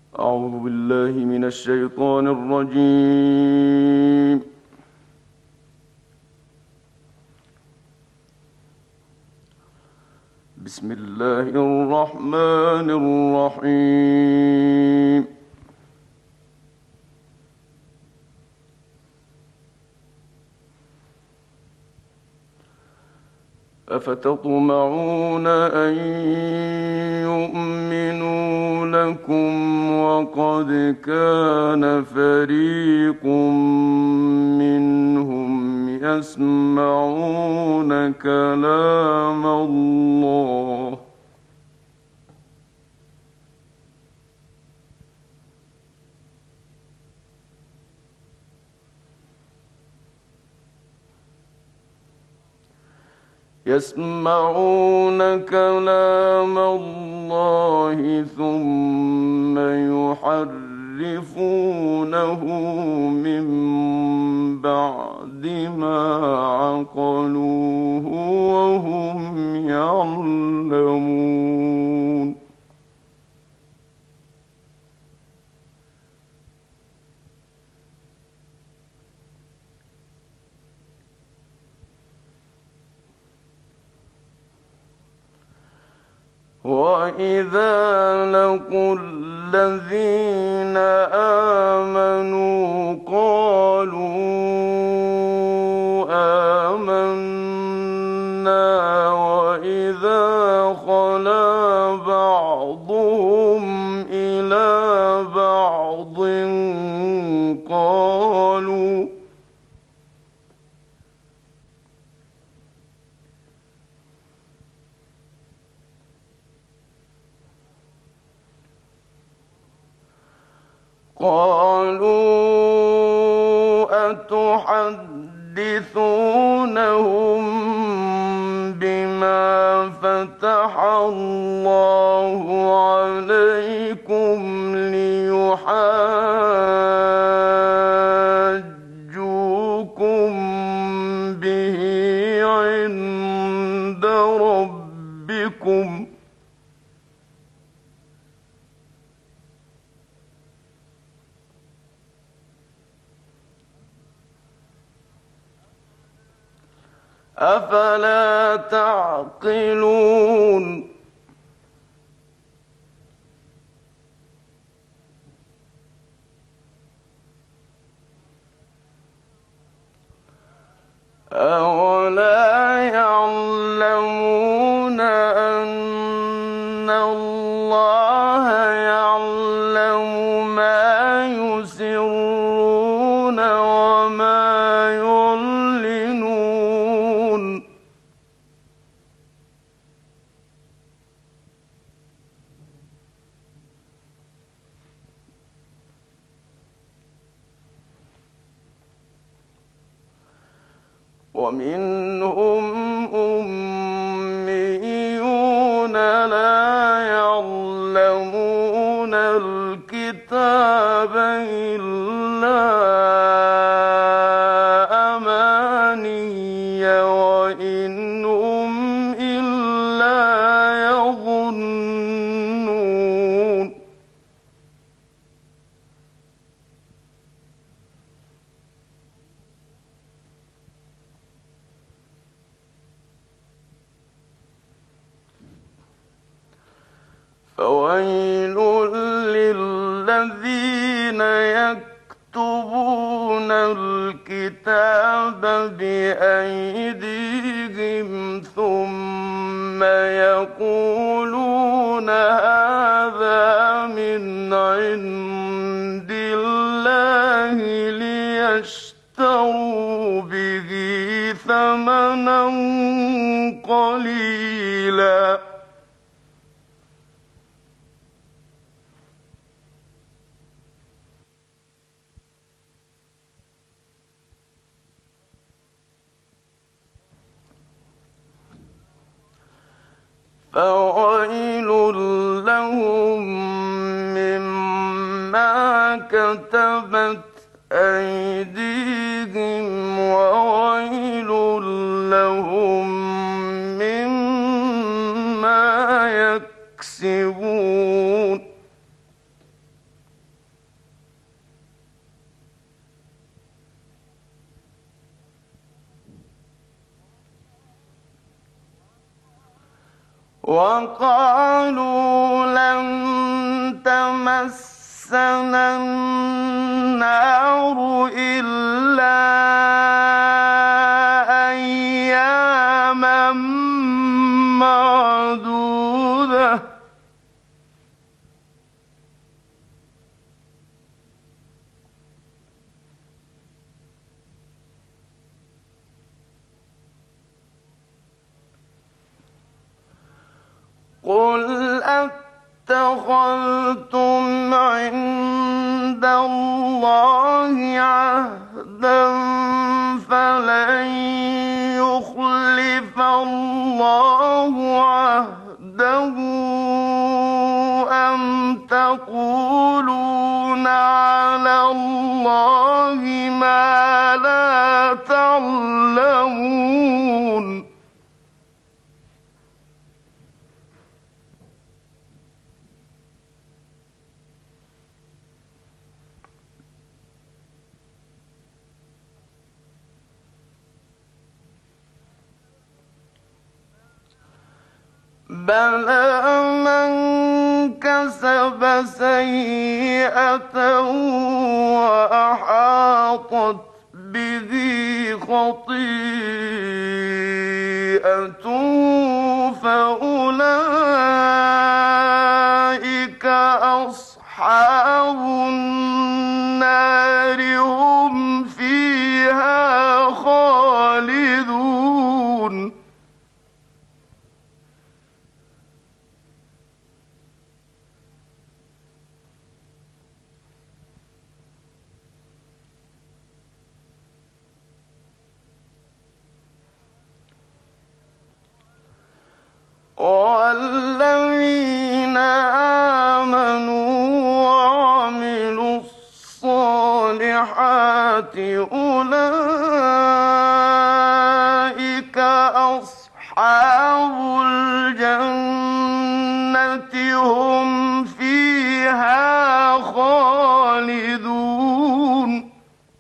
أعوذ بالله من الشيطان الرجيم. بسم الله الرحمن الرحيم. أفتطمعون أن يؤمنوا لكم وقد كان فريق منهم يسمعون كلام الله ثم يحرفونه من بعد ما عقلوه وهم يعلمون. وَإِذَا لَقُوا الَّذِينَ آمَنُوا قَالُوا آمَنَّا وَإِذَا خَلَا بَعْضُهُمْ إِلَى بَعْضٍ قالوا أتحدثونهم بما فتح الله عليكم ليحاجوكم به عند ربكم أفلا تعقلون. أولا يعلمون أن الله يعلم ما يسرون وما يعلنون. ومنهم أميون لا يعلمون الكتاب إلا أماني وإن هم إلا يظنون. فويل للذين يكتبون الكتاب بأيديهم ثم يقولون هذا من عند الله ليشتروا به ثمنا قليلا. فويل لهم مما كتبت أيديهم وويل لهم مما يكسبون. وقالوا لن تمسنا النار إلا أياما معدودة قل أتخذتم عند الله عهدا فلن يخلف الله عهده أم تقولون على الله ما لا تعلمون بلى من كسب سيئة وأحاطت به خطيئته فأولئك أصحاب النار هم فيها خالدون والذين آمنوا وعملوا الصالحات أولئك أصحاب الجنة هم فيها خالدون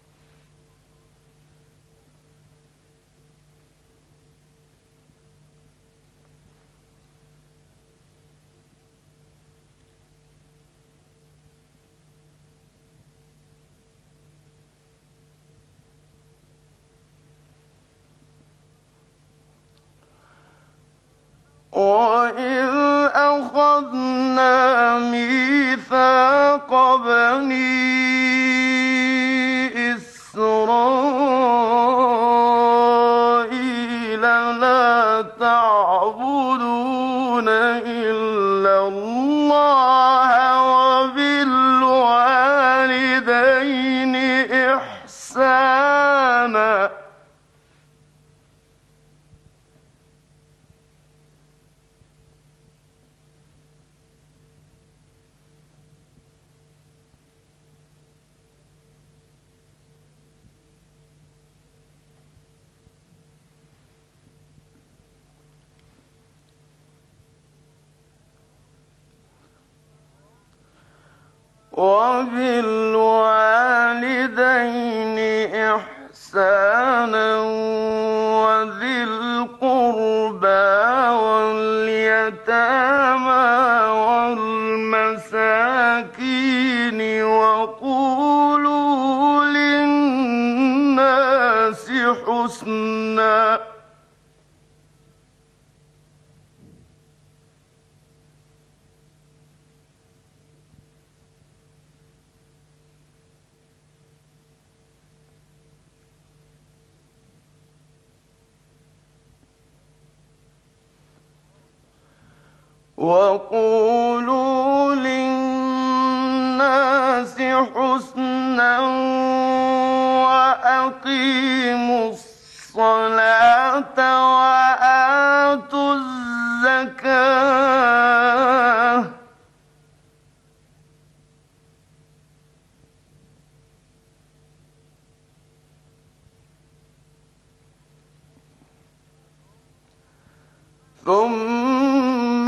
وَإِذْ أَخَذْنَا مِيثَاقَ بَنِي إِسْرَائِيلَ لَا تَعْبُدُونَ إِلَّا اللَّهَ وَبِالْوَالِدَيْنِ إِحْسَانًا وبالوالدين إحسانا وذي القربى واليتامى والمساكين وقولوا للناس حسنا وقولوا للناس حسنا وأقيموا الصلاة وآتوا الزكاة ثم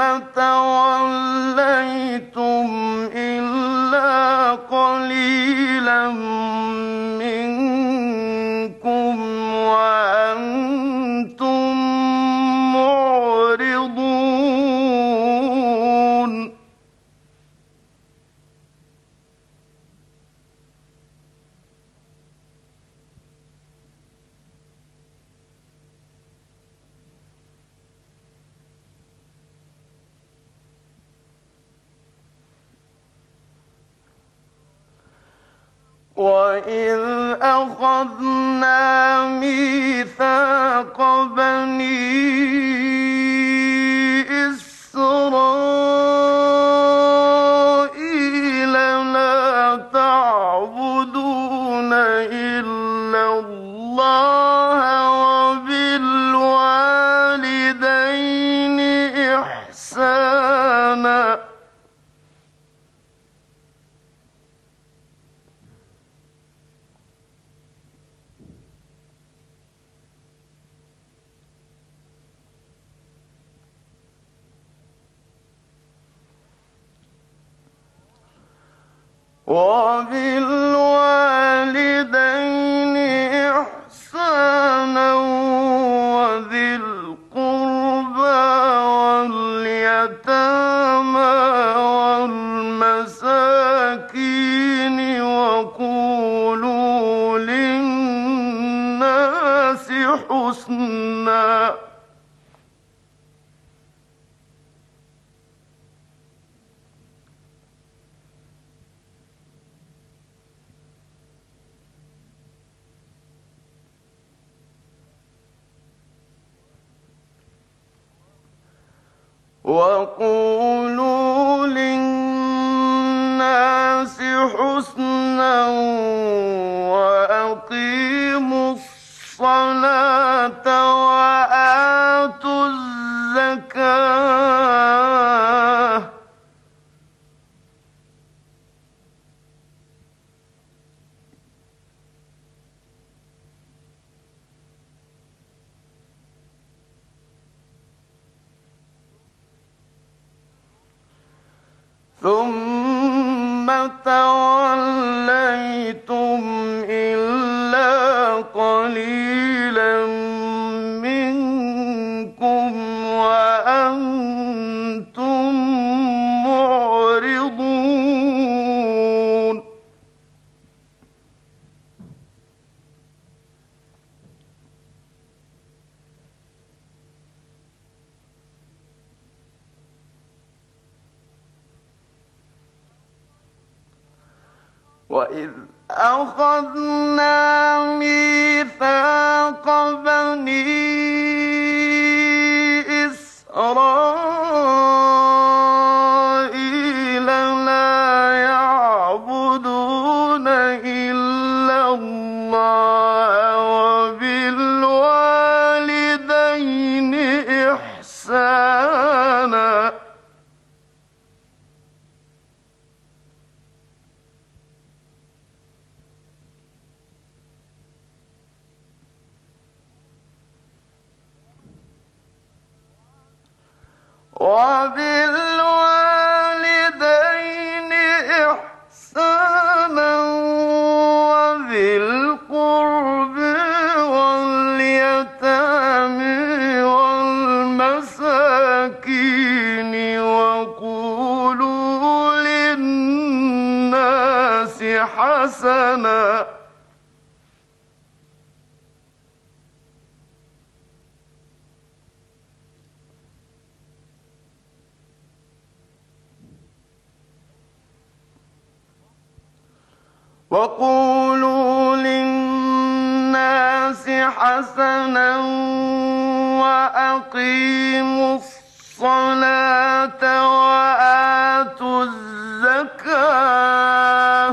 توليتم إلا قليلا منكم وأنتم معرضون وَإِذْ أَخَذْنَا مِيثَاقَ بَنِي إِسْرَائِيلَ لَا تَعْبُدُونَ إِلَّا اللَّهَ وَبِالْوَالِدَيْنِ إِحْسَانًا وَذِي الْقُرْبَىٰ وَالْيَتَامَىٰ وَالْمَسَاكِينِ وَقُولُوا لِلنَّاسِ حُسْنًا ۖ وَأَقِيمُوا الصَّلَاةَ وَآتُوا الزَّكَاةَ ثُمَّ تَوَلَّيْتُمْ إِلَّا قَلِيلًا مِّنكُمْ وَأَنتُم مُّعْرِضُونَ وَإِذْ أَخَذْنَا مِيثَاقَ بَنِي إِسْرَائِيلَ لَا يَعْبُدُونَ إِلَّا اللَّهَ وَبِالْوَالِدَيْنِ إِحْسَانًا وَذِي الْقُرْبِ وَالْيَتَامَىٰ وَالْمَسَاكِينِ وَقُولُوا لِلنَّاسِ حَسَنًا وَأَقِيمُوا الصَّلَاةَ وَآتُوا الزَّكَاةَ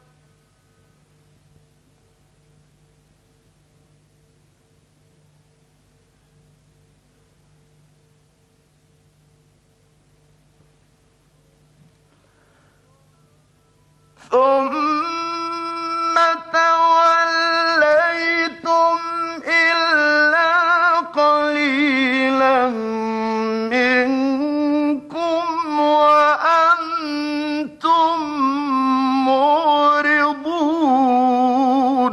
ثُمَّ تَوَلَّيْتُمْ إِلَّا قَلِيلًا مِّنكُمْ وَأَنتُم مُّعْرِضُونَ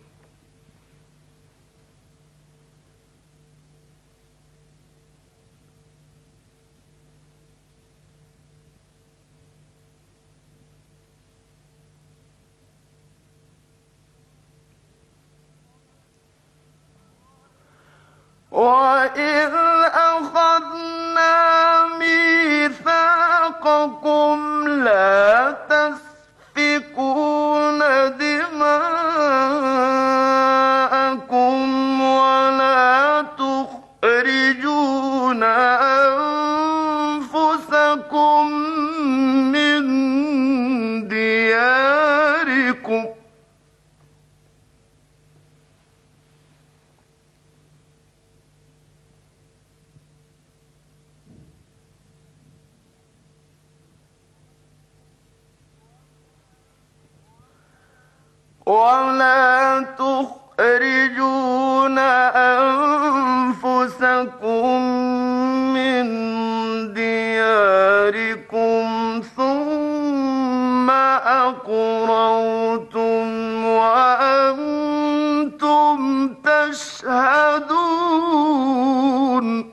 وَإِذْ أَخَذْنَا مِيثَاقَكُمْ لَا تَسْفِكُونَ دِمَاءَكُمْ ولا تخرجون أنفسكم من دياركم ثم أقررتم وأنتم تشهدون.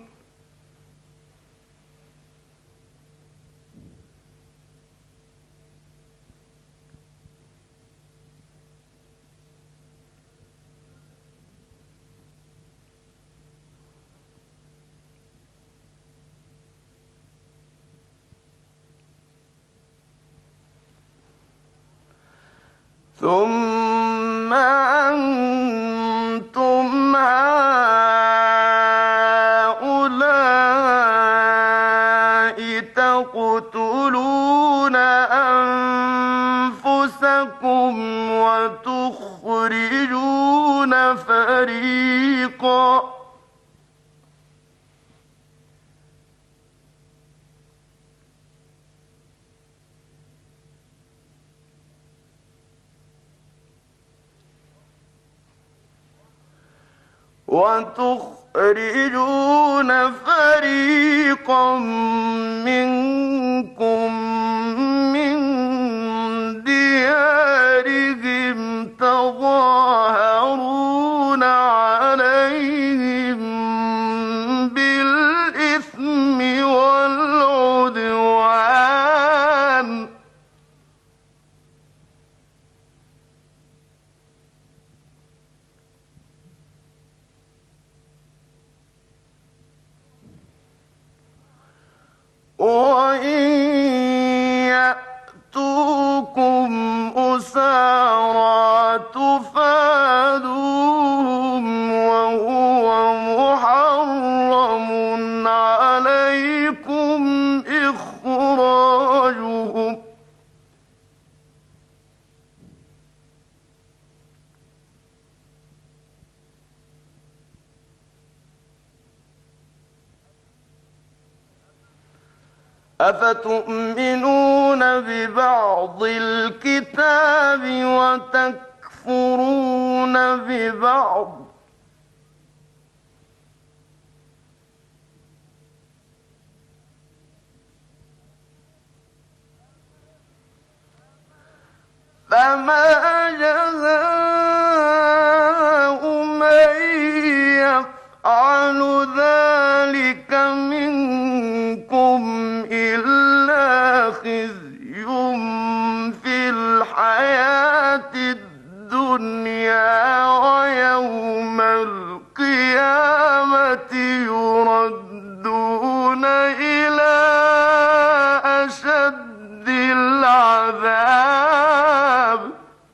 ثم أنتم هؤلاء تقتلون أنفسكم وتخرجون فريقا منكم من ديارهم تظاهرون عليهم بالإثم والعدوان وإن يأتوكم أسارى تفادوهم وهو محرم عليكم إخراجهم أفتؤمنون ببعض الكتاب وتكفرون ببعض فما جزاء من يفعل ذلك منكم إلا خزي في الحياة الدنيا ويوم القيامة يردون إلى أشد العذاب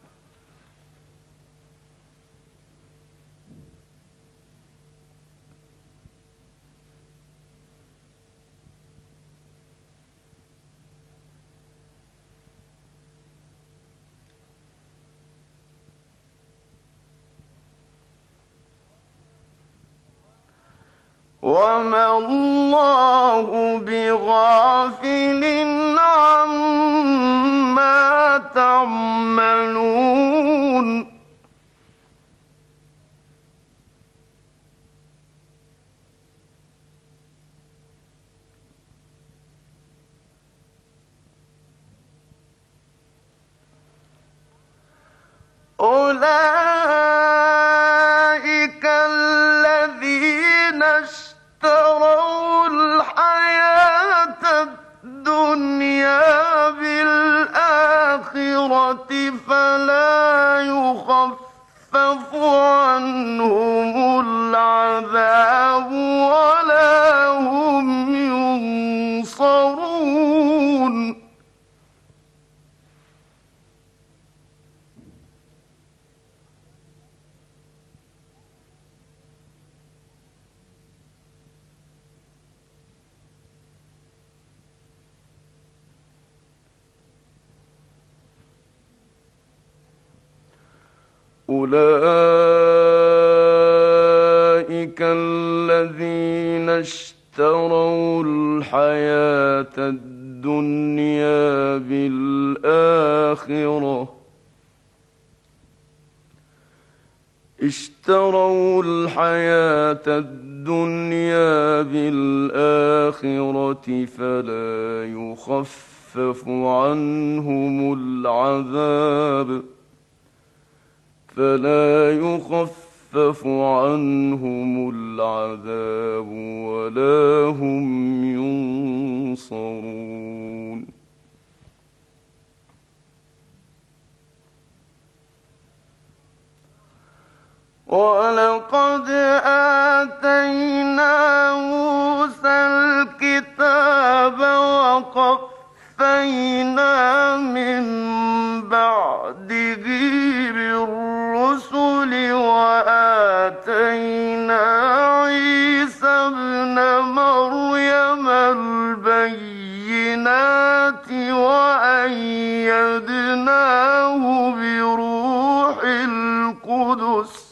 وما الله بغافل عما تعملون أولئك الذين اشتروا الحياة الدنيا بالآخرة فلا يخفف عنهم العذاب ولا هم ينصرون أولئك الذين اشتروا الحياة الدنيا بالآخرة اشتروا الحياة الدنيا بالآخرة فلا يخفف عنهم العذاب ولا هم ينصرون. ولقد آتينا موسى الكتاب وقفينا من بعده بالرسل وآتينا عيسى ابن مريم البينات وأيدناه بروح القدس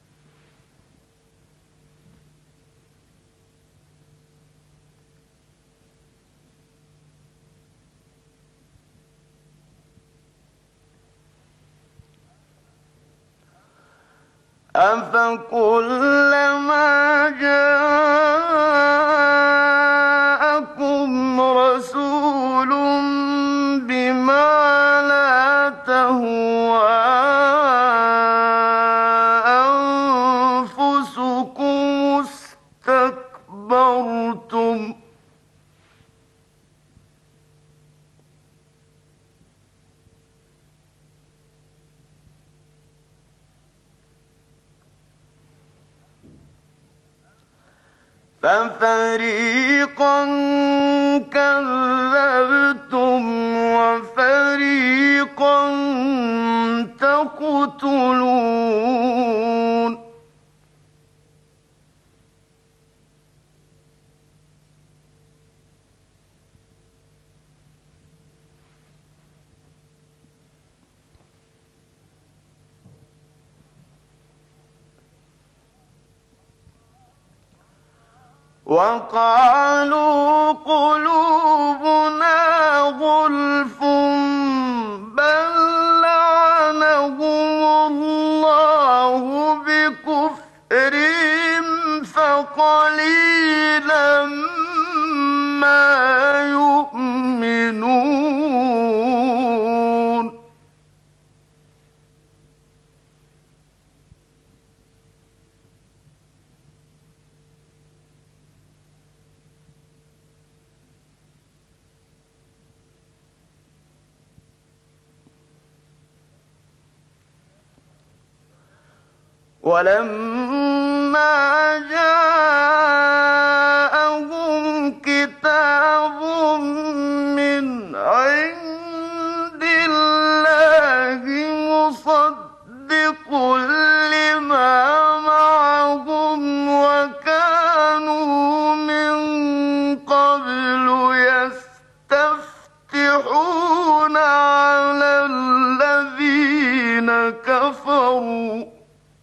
أفكلما جاءكم رسول بما لا تهوى أنفسكم استكبرتم ففريقا كذبتم وفريقا تقتلون وقالوا قلوبنا غلف بل لعنهم الله بكفرهم فقليلا ما يؤمنون ولما جاءهم كتاب من عند الله مصدق لما معهم وكانوا من قبل يستفتحون على الذين كفروا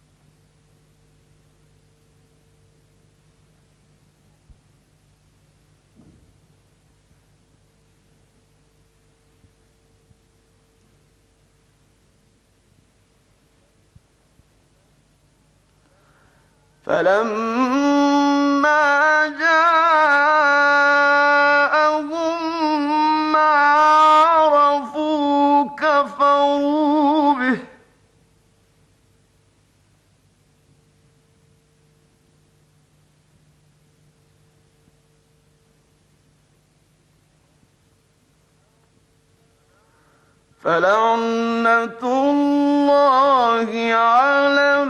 فلما جاءهم ما عرفوا كفروا به فلعنة الله على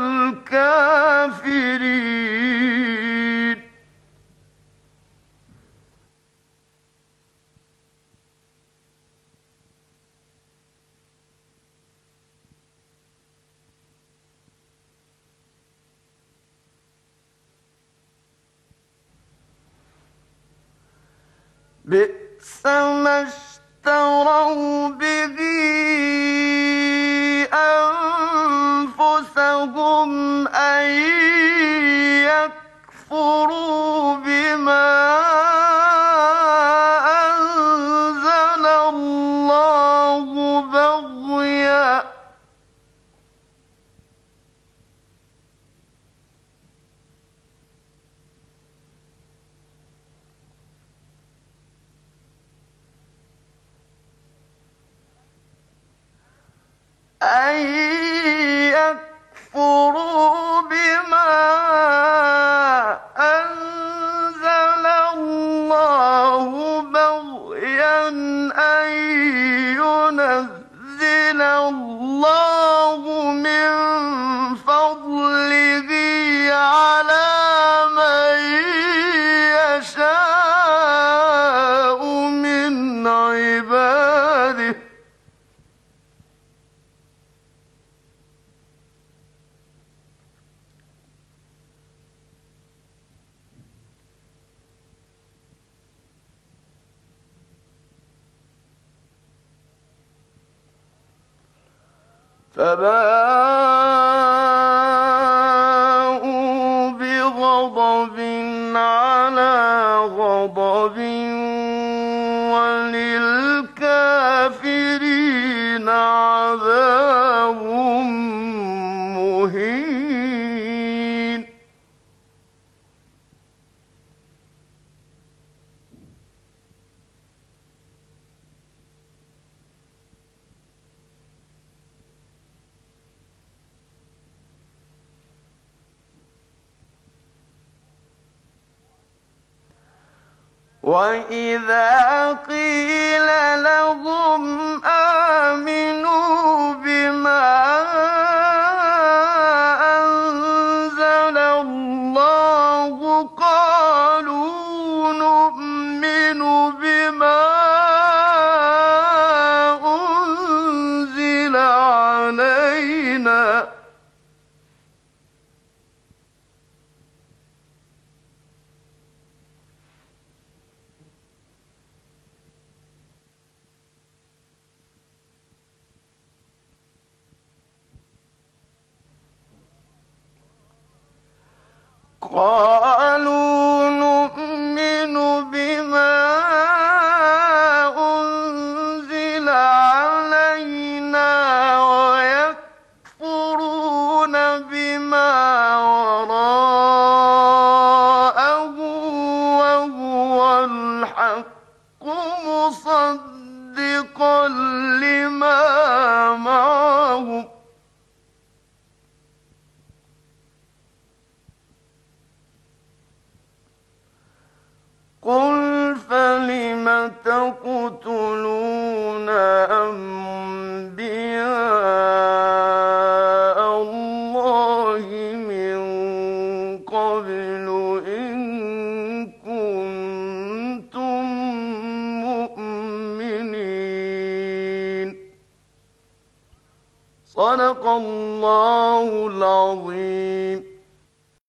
الكافرين بئس ما اشتروا به أنفسهم أن يكفروا بما أنزل الله بغيا أن يكفروا بما أنزل الله بغيا أن ينزل الله من فضله على من يشاء من عباده فباءوا بغضب على غضب وللكافرين عذاب مهين وَإِذَا قِيلَ لَهُمْ آمِنُوا بِمَا أَنزَلَ اللَّهُ قَالُوا نُؤْمِنُ بِمَا أُنزِلَ عَلَيْنَا قالوا نؤمن بما أنزل علينا ويكفرون بما وراءه وهو الحق مصدقا لما معهم قل فلم تقتلون أنبياء الله من قبل إن كنتم مؤمنين صدق الله العظيم